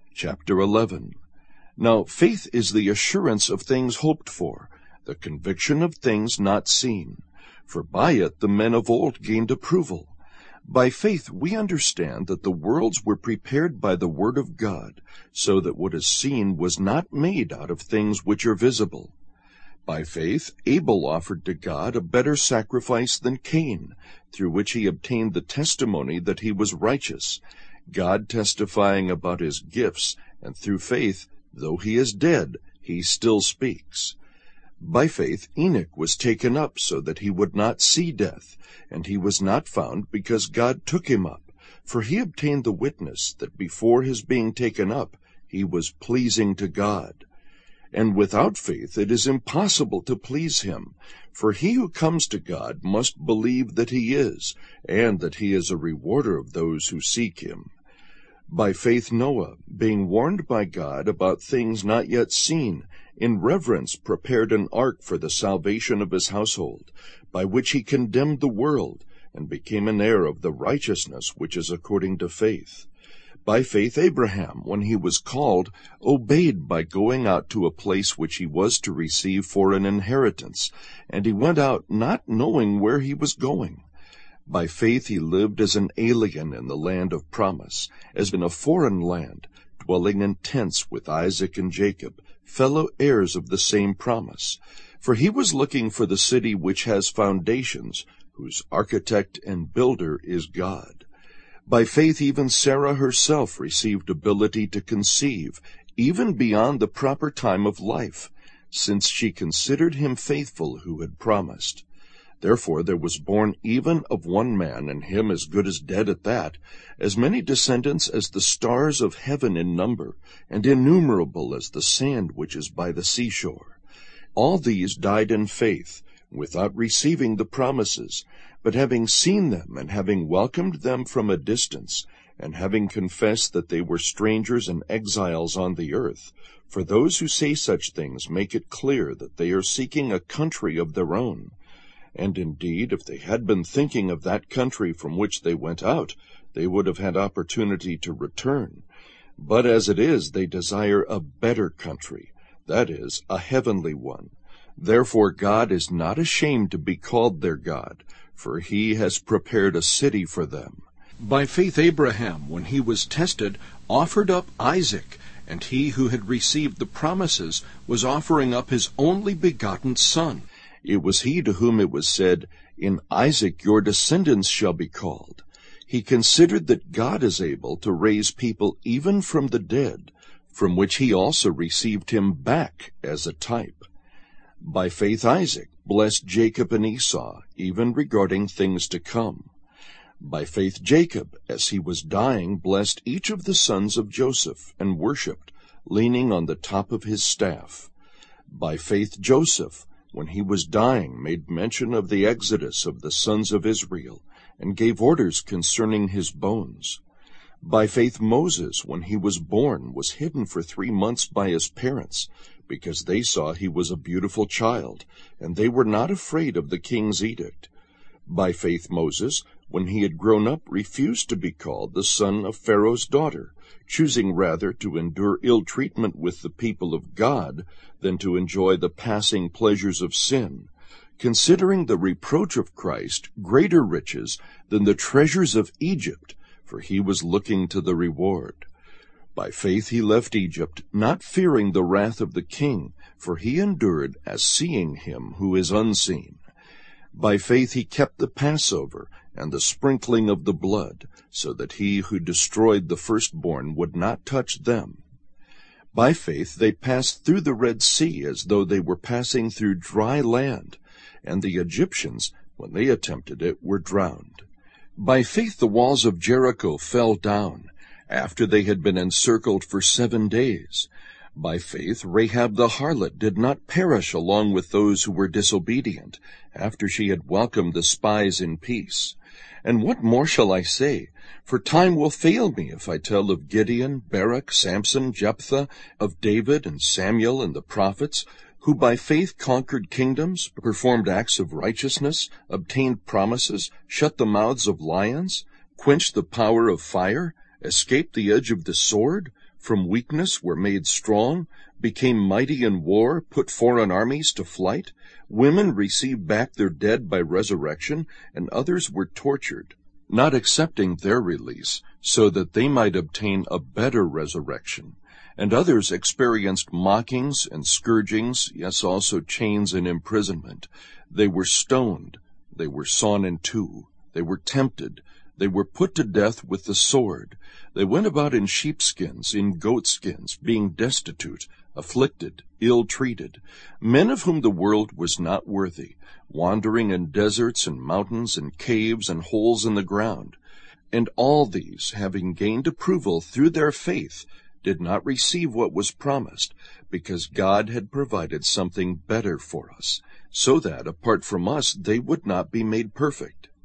Chapter 11. Now faith is the assurance of things hoped for, the conviction of things not seen. For by it the men of old gained approval. By faith we understand that the worlds were prepared by the word of God, so that what is seen was not made out of things which are visible. By faith Abel offered to God a better sacrifice than Cain, through which he obtained the testimony that he was righteous, God testifying about his gifts, and through faith, though he is dead, he still speaks. By faith Enoch was taken up so that he would not see death, and he was not found because God took him up, for he obtained the witness that before his being taken up he was pleasing to God. And without faith it is impossible to please him, for he who comes to God must believe that he is, and that he is a rewarder of those who seek him. By faith Noah, being warned by God about things not yet seen, in reverence prepared an ark for the salvation of his household, by which he condemned the world, and became an heir of the righteousness which is according to faith. By faith Abraham, when he was called, obeyed by going out to a place which he was to receive for an inheritance, and he went out not knowing where he was going. By faith he lived as an alien in the land of promise, as in a foreign land, dwelling in tents with Isaac and Jacob, fellow heirs of the same promise. For he was looking for the city which has foundations, whose architect and builder is God. By faith even Sarah herself received ability to conceive, even beyond the proper time of life, since she considered him faithful who had promised. Therefore there was born even of one man, and him as good as dead at that, as many descendants as the stars of heaven in number, and innumerable as the sand which is by the seashore. All these died in faith, without receiving the promises, but having seen them, and having welcomed them from a distance, and having confessed that they were strangers and exiles on the earth. For those who say such things make it clear that they are seeking a country of their own. And indeed, if they had been thinking of that country from which they went out, they would have had opportunity to return. But as it is, they desire a better country, that is, a heavenly one. Therefore God is not ashamed to be called their God, for he has prepared a city for them. By faith Abraham, when he was tested, offered up Isaac, and he who had received the promises was offering up his only begotten son. It was he to whom it was said, "In Isaac your descendants shall be called." He considered that God is able to raise people even from the dead, from which he also received him back as a type. By faith Isaac blessed Jacob and Esau, even regarding things to come. By faith Jacob, as he was dying, blessed each of the sons of Joseph, and worshipped, leaning on the top of his staff. By faith Joseph, when he was dying, made mention of the exodus of the sons of Israel, and gave orders concerning his bones. By faith Moses, when he was born, was hidden for 3 months by his parents, because they saw he was a beautiful child, and they were not afraid of the king's edict. By faith Moses, when he had grown up, refused to be called the son of Pharaoh's daughter, choosing rather to endure ill treatment with the people of God than to enjoy the passing pleasures of sin, considering the reproach of Christ greater riches than the treasures of Egypt, for he was looking to the reward. By faith he left Egypt, not fearing the wrath of the king, for he endured as seeing him who is unseen. By faith he kept the Passover and the sprinkling of the blood, so that he who destroyed the firstborn would not touch them. By faith they passed through the Red Sea as though they were passing through dry land, and the Egyptians, when they attempted it, were drowned. By faith the walls of Jericho fell down, after they had been encircled for 7 days. By faith Rahab the harlot did not perish along with those who were disobedient, after she had welcomed the spies in peace. And what more shall I say? For time will fail me if I tell of Gideon, Barak, Samson, Jephthah, of David and Samuel and the prophets, who by faith conquered kingdoms, performed acts of righteousness, obtained promises, shut the mouths of lions, quenched the power of fire, escaped the edge of the sword, from weakness were made strong, became mighty in war, put foreign armies to flight. Women received back their dead by resurrection, and others were tortured, not accepting their release, so that they might obtain a better resurrection. And others experienced mockings and scourgings, yes, also chains and imprisonment. They were stoned, they were sawn in two, they were tempted, they were put to death with the sword. They went about in sheepskins, in goatskins, being destitute, afflicted, ill-treated, men of whom the world was not worthy, wandering in deserts and mountains and caves and holes in the ground. And all these, having gained approval through their faith, did not receive what was promised, because God had provided something better for us, so that, apart from us, they would not be made perfect.